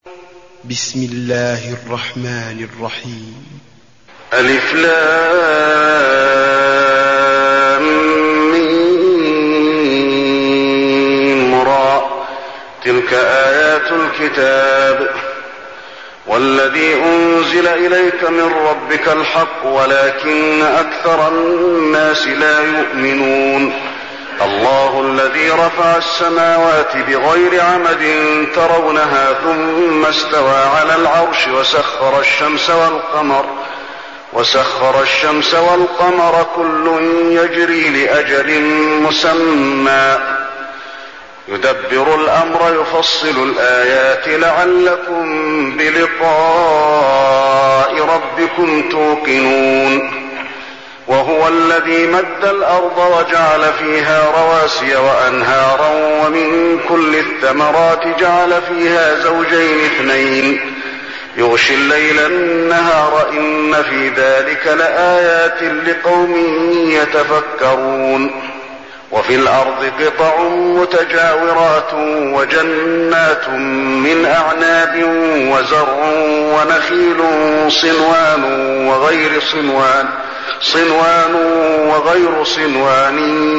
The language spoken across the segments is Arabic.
بسم الله الرحمن الرحيم. ألف لام ميم را، تلك آيات الكتاب. والذي أنزل إليك من ربك الحق ولكن أكثر الناس لا يؤمنون. الله الذي رفع السماوات بغير عمد ترونها ثم استوى على العرش وسخر الشمس والقمر كل يجري لأجل مسمى يدبر الأمر يفصل الآيات لعلكم بلقاء ربكم توقنون. وهو الذي مد الأرض وجعل فيها رواسي وأنهارا ومن كل الثمرات جعل فيها زوجين اثنين يغشي الليل النهار إن في ذلك لآيات لقوم يتفكرون. وفي الأرض قطع متجاورات وجنات من أعناب وزرع ونخيل صنوان وغير صنوان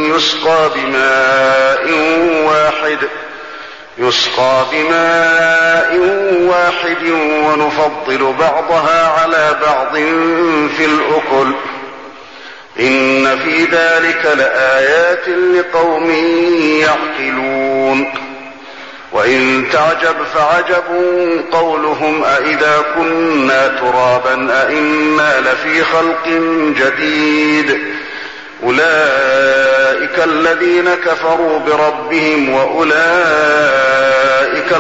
يسقى بماء واحد ونفضل بعضها على بعض في الأكل إن في ذلك لآيات لقوم يعقلون. وإن تعجب فعجب قولهم أإذا كنا ترابا أإنا لفي خلق جديد أولئك الذين كفروا بربهم وأولئك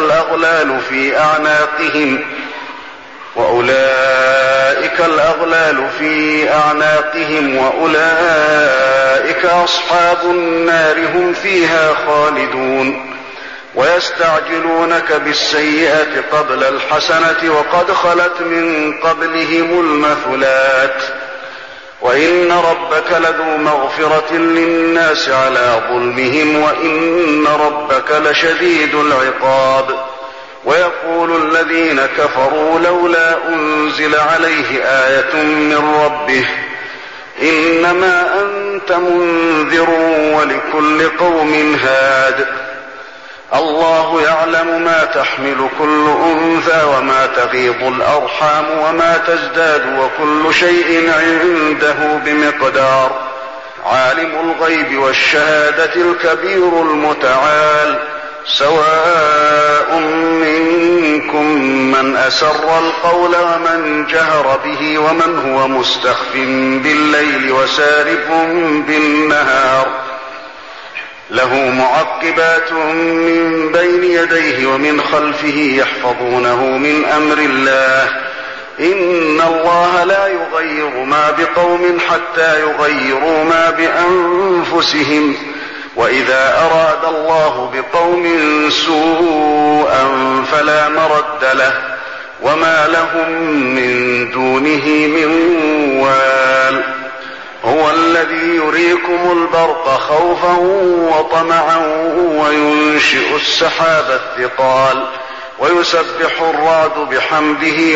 الأغلال في أعناقهم وأولئك أصحاب النار هم فيها خالدون. ويستعجلونك بالسيئة قبل الحسنة وقد خلت من قبلهم المثلات وإن ربك لذو مغفرة للناس على ظلمهم وإن ربك لشديد العقاب. ويقول الذين كفروا لولا أنزل عليه آية من ربه إنما أنت منذر ولكل قوم هاد. الله يعلم ما تحمل كل أنثى وما تغيض الأرحام وما تزداد وكل شيء عنده بمقدار. عالم الغيب والشهادة الكبير المتعال. سواء منكم من أسر القول ومن جهر به ومن هو مستخف بالليل وسارب بالنهار له معقبات من بين يديه ومن خلفه يحفظونه من أمر الله إن الله لا يغير ما بقوم حتى يغيروا ما بأنفسهم وإذا أراد الله بقوم سوءا فلا مرد له وما لهم من دونه من وال. هو الذي يريكم البرق خوفا وطمعا وينشئ السحاب الثقال ويسبح الرعد بحمده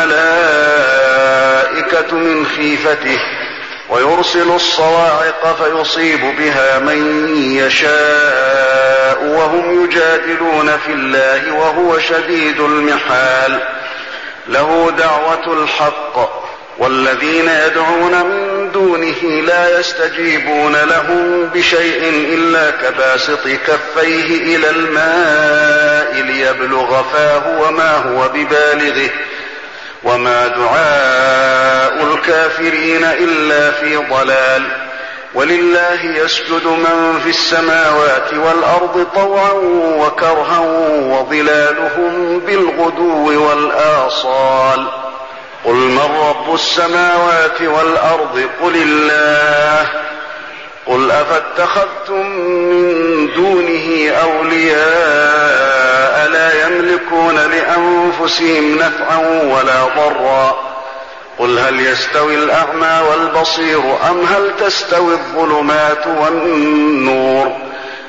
والملائكة من خيفته ويرسل الصواعق فيصيب بها من يشاء وهم يجادلون في الله وهو شديد المحال. له دعوة الحق والذين يدعون من دونه لا يستجيبون لهم بشيء إلا كباسط كفيه إلى الماء ليبلغ فاه وما هو ببالغه وما دعاء الكافرين إلا في ضلال. ولله يسجد من في السماوات والأرض طوعا وكرها وظلالهم بالغدو والآصال. قل من رب السماوات والأرض قل الله. قل أفاتخذتم من دونه أولياء لا يملكون لأنفسهم نفعا ولا ضرا. قل هل يستوي الأعمى والبصير أم هل تستوي الظلمات والنور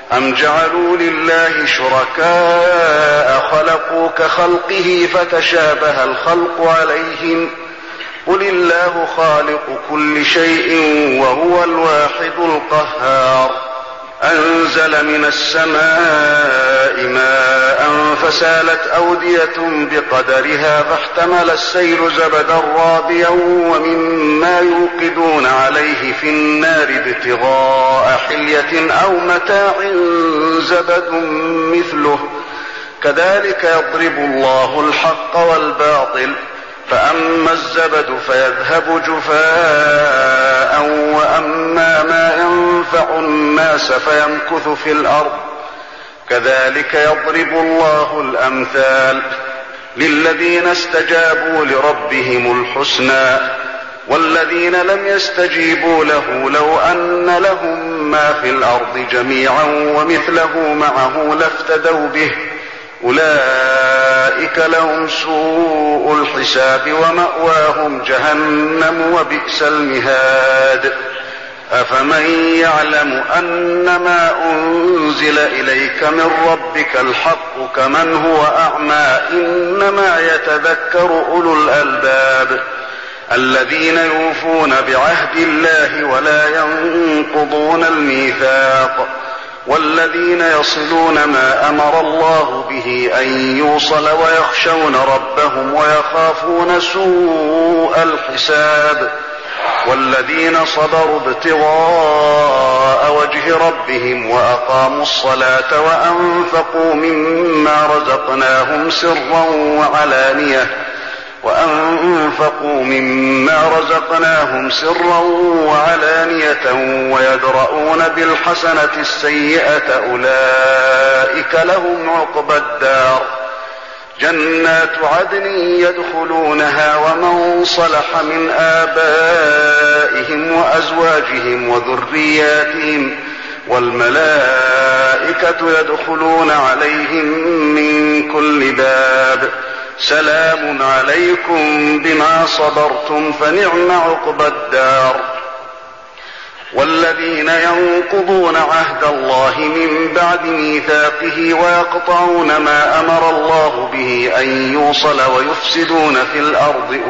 أم جعلوا لله شركاء خلقوا كخلقه فتشابه الخلق عليهم قل الله خالق كل شيء وهو الواحد القهار أنزل من السماء ماء فسالت أودية بقدرها فاحتمل السيل زبدا رابيا ومما يوقدون عليه في النار ابتغاء حلية أو متاع زبد مثله كذلك يضرب الله الحق والباطل فأما الزبد فيذهب جفاء وأما ما ينفع الناس فيمكث في الأرض كذلك يضرب الله الأمثال للذين استجابوا لربهم الحسنى والذين لم يستجيبوا له لو أن لهم ما في الأرض جميعا ومثله معه لافتدوا به أولئك لهم سوء الحساب ومأواهم جهنم وبئس المهاد أفمن يعلم أنما أنزل إليك من ربك الحق كمن هو أعمى إنما يتذكر أولو الألباب الذين يوفون بعهد الله ولا ينقضون الميثاق والذين يصلون ما أمر الله به أن يوصل ويخشون ربهم ويخافون سوء الحساب والذين صبروا ابتغاء وجه ربهم وأقاموا الصلاة وأنفقوا مما رزقناهم سرا وعلانية ويدرؤون بالحسنة السيئة أولئك لهم عقبى الدار جنات عدن يدخلونها ومن صلح من آبائهم وأزواجهم وذرياتهم والملائكة يدخلون عليهم من كل باب سلام عليكم بما صبرتم فنعم عقبى الدار والذين ينقضون عهد الله من بعد ميثاقه ويقطعون ما أمر الله به أن يوصل ويفسدون في الأرض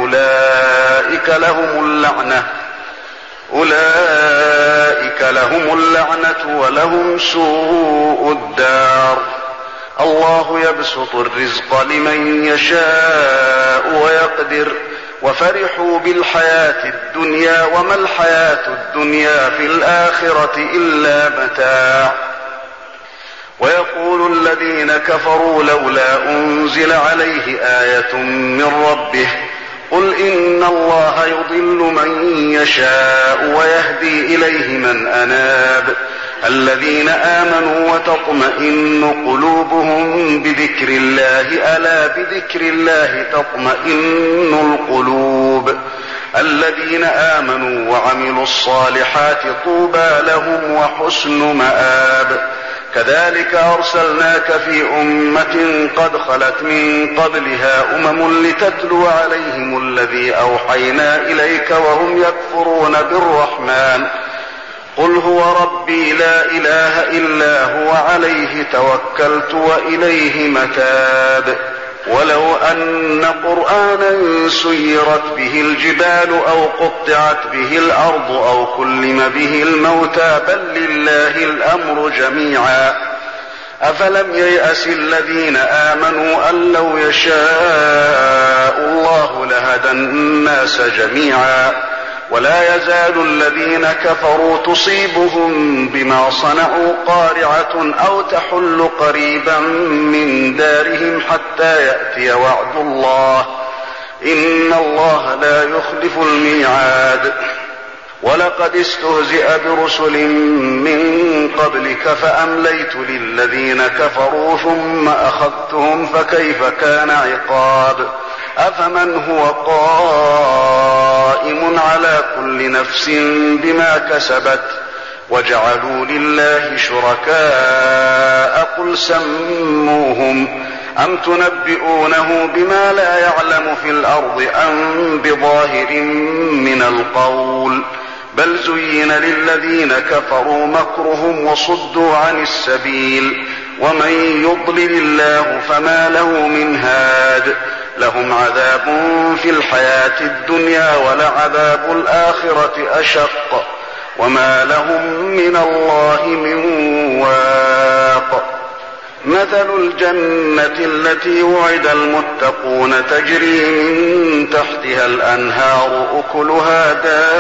أولئك لهم اللعنة ولهم سوء الدار الله يبسط الرزق لمن يشاء ويقدر وفرحوا بالحياة الدنيا وما الحياة الدنيا في الآخرة إلا متاع ويقول الذين كفروا لولا أنزل عليه آية من ربه قل إن الله يضل من يشاء ويهدي إليه من أناب الذين آمنوا وتطمئن قلوبهم بذكر الله ألا بذكر الله تطمئن القلوب الذين آمنوا وعملوا الصالحات طوبى لهم وحسن مآب كذلك أرسلناك في أمة قد خلت من قبلها لتتلو عليهم الذي أوحينا إليك وهم يكفرون بالرحمن قل هو ربي لا إله إلا هو عليه توكلت وإليه متاب ولو أن قرآنا سيرت به الجبال أو قطعت به الأرض أو كلم به الموتى بل لله الأمر جميعا أفلم ييأس الذين آمنوا أن لو يشاء الله لهدى الناس جميعا ولا يزال الذين كفروا تصيبهم بما صنعوا قارعة أو تحل قريبا من دارهم حتى يأتي وعد الله إن الله لا يخلف الميعاد ولقد استهزئ برسل من قبلك فأمليت للذين كفروا ثم أخذتهم فكيف كان عقاب أفمن هو قائم على كل نفس بما كسبت وجعلوا لله شركاء قل سموهم أم تنبئونه بما لا يعلم في الأرض أم بظاهر من القول بل زين للذين كفروا مكرهم وصدوا عن السبيل ومن يضلل الله فما له من هاد لهم عذاب في الحياة الدنيا ولعذاب الآخرة أشق وما لهم من الله من واق مثل الجنة التي وعد المتقون تجري من تحتها الأنهار أكلها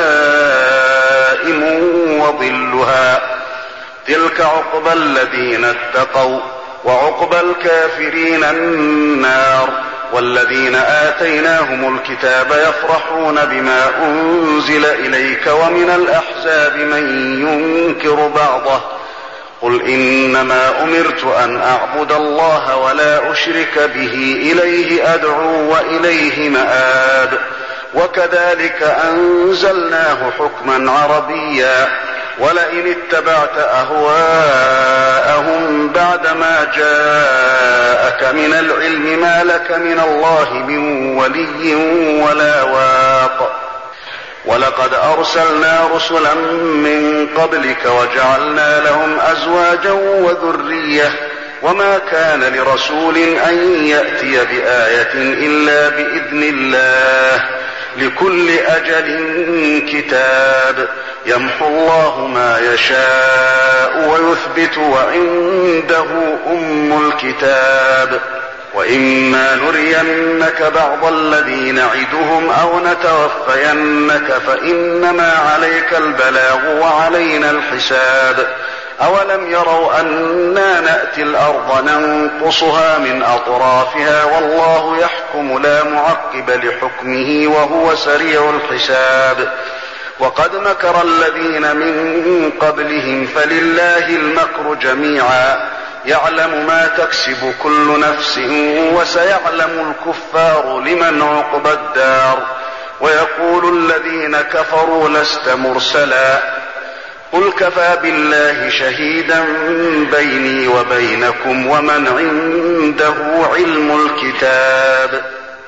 دائم وظلها تلك عقبى الذين اتقوا وعقبى الكافرين النار والذين آتيناهم الكتاب يفرحون بما أنزل إليك ومن الأحزاب من ينكر بعضه قل إنما أمرت أن أعبد الله ولا أشرك به إليه أدعو وإليه مآب وكذلك أنزلناه حكما عربيا ولئن اتبعت أهواءهم بعدما جاءك من العلم ما لك من الله من ولي ولا واق ولقد أرسلنا رسلا من قبلك وجعلنا لهم أزواجا وذرية وما كان لرسول أن يأتي بآية إلا بإذن الله لكل أجل كتاب يمحو الله ما يشاء ويثبت وعنده أم الكتاب وإما نرينك بعض الذي نعدهم أو نتوفينك فإنما عليك البلاغ وعلينا الحساب أولم يروا أنا نأتي الأرض ننقصها من أطرافها والله يحكم لا معقب لحكمه وهو سريع الحساب وقد مكر الذين من قبلهم فلله المكر جميعا يعلم ما تكسب كل نفس وسيعلم الكفار لمن عقبى الدار ويقول الذين كفروا لست مرسلا قل كفى بالله شهيدا بيني وبينكم ومن عنده علم الكتاب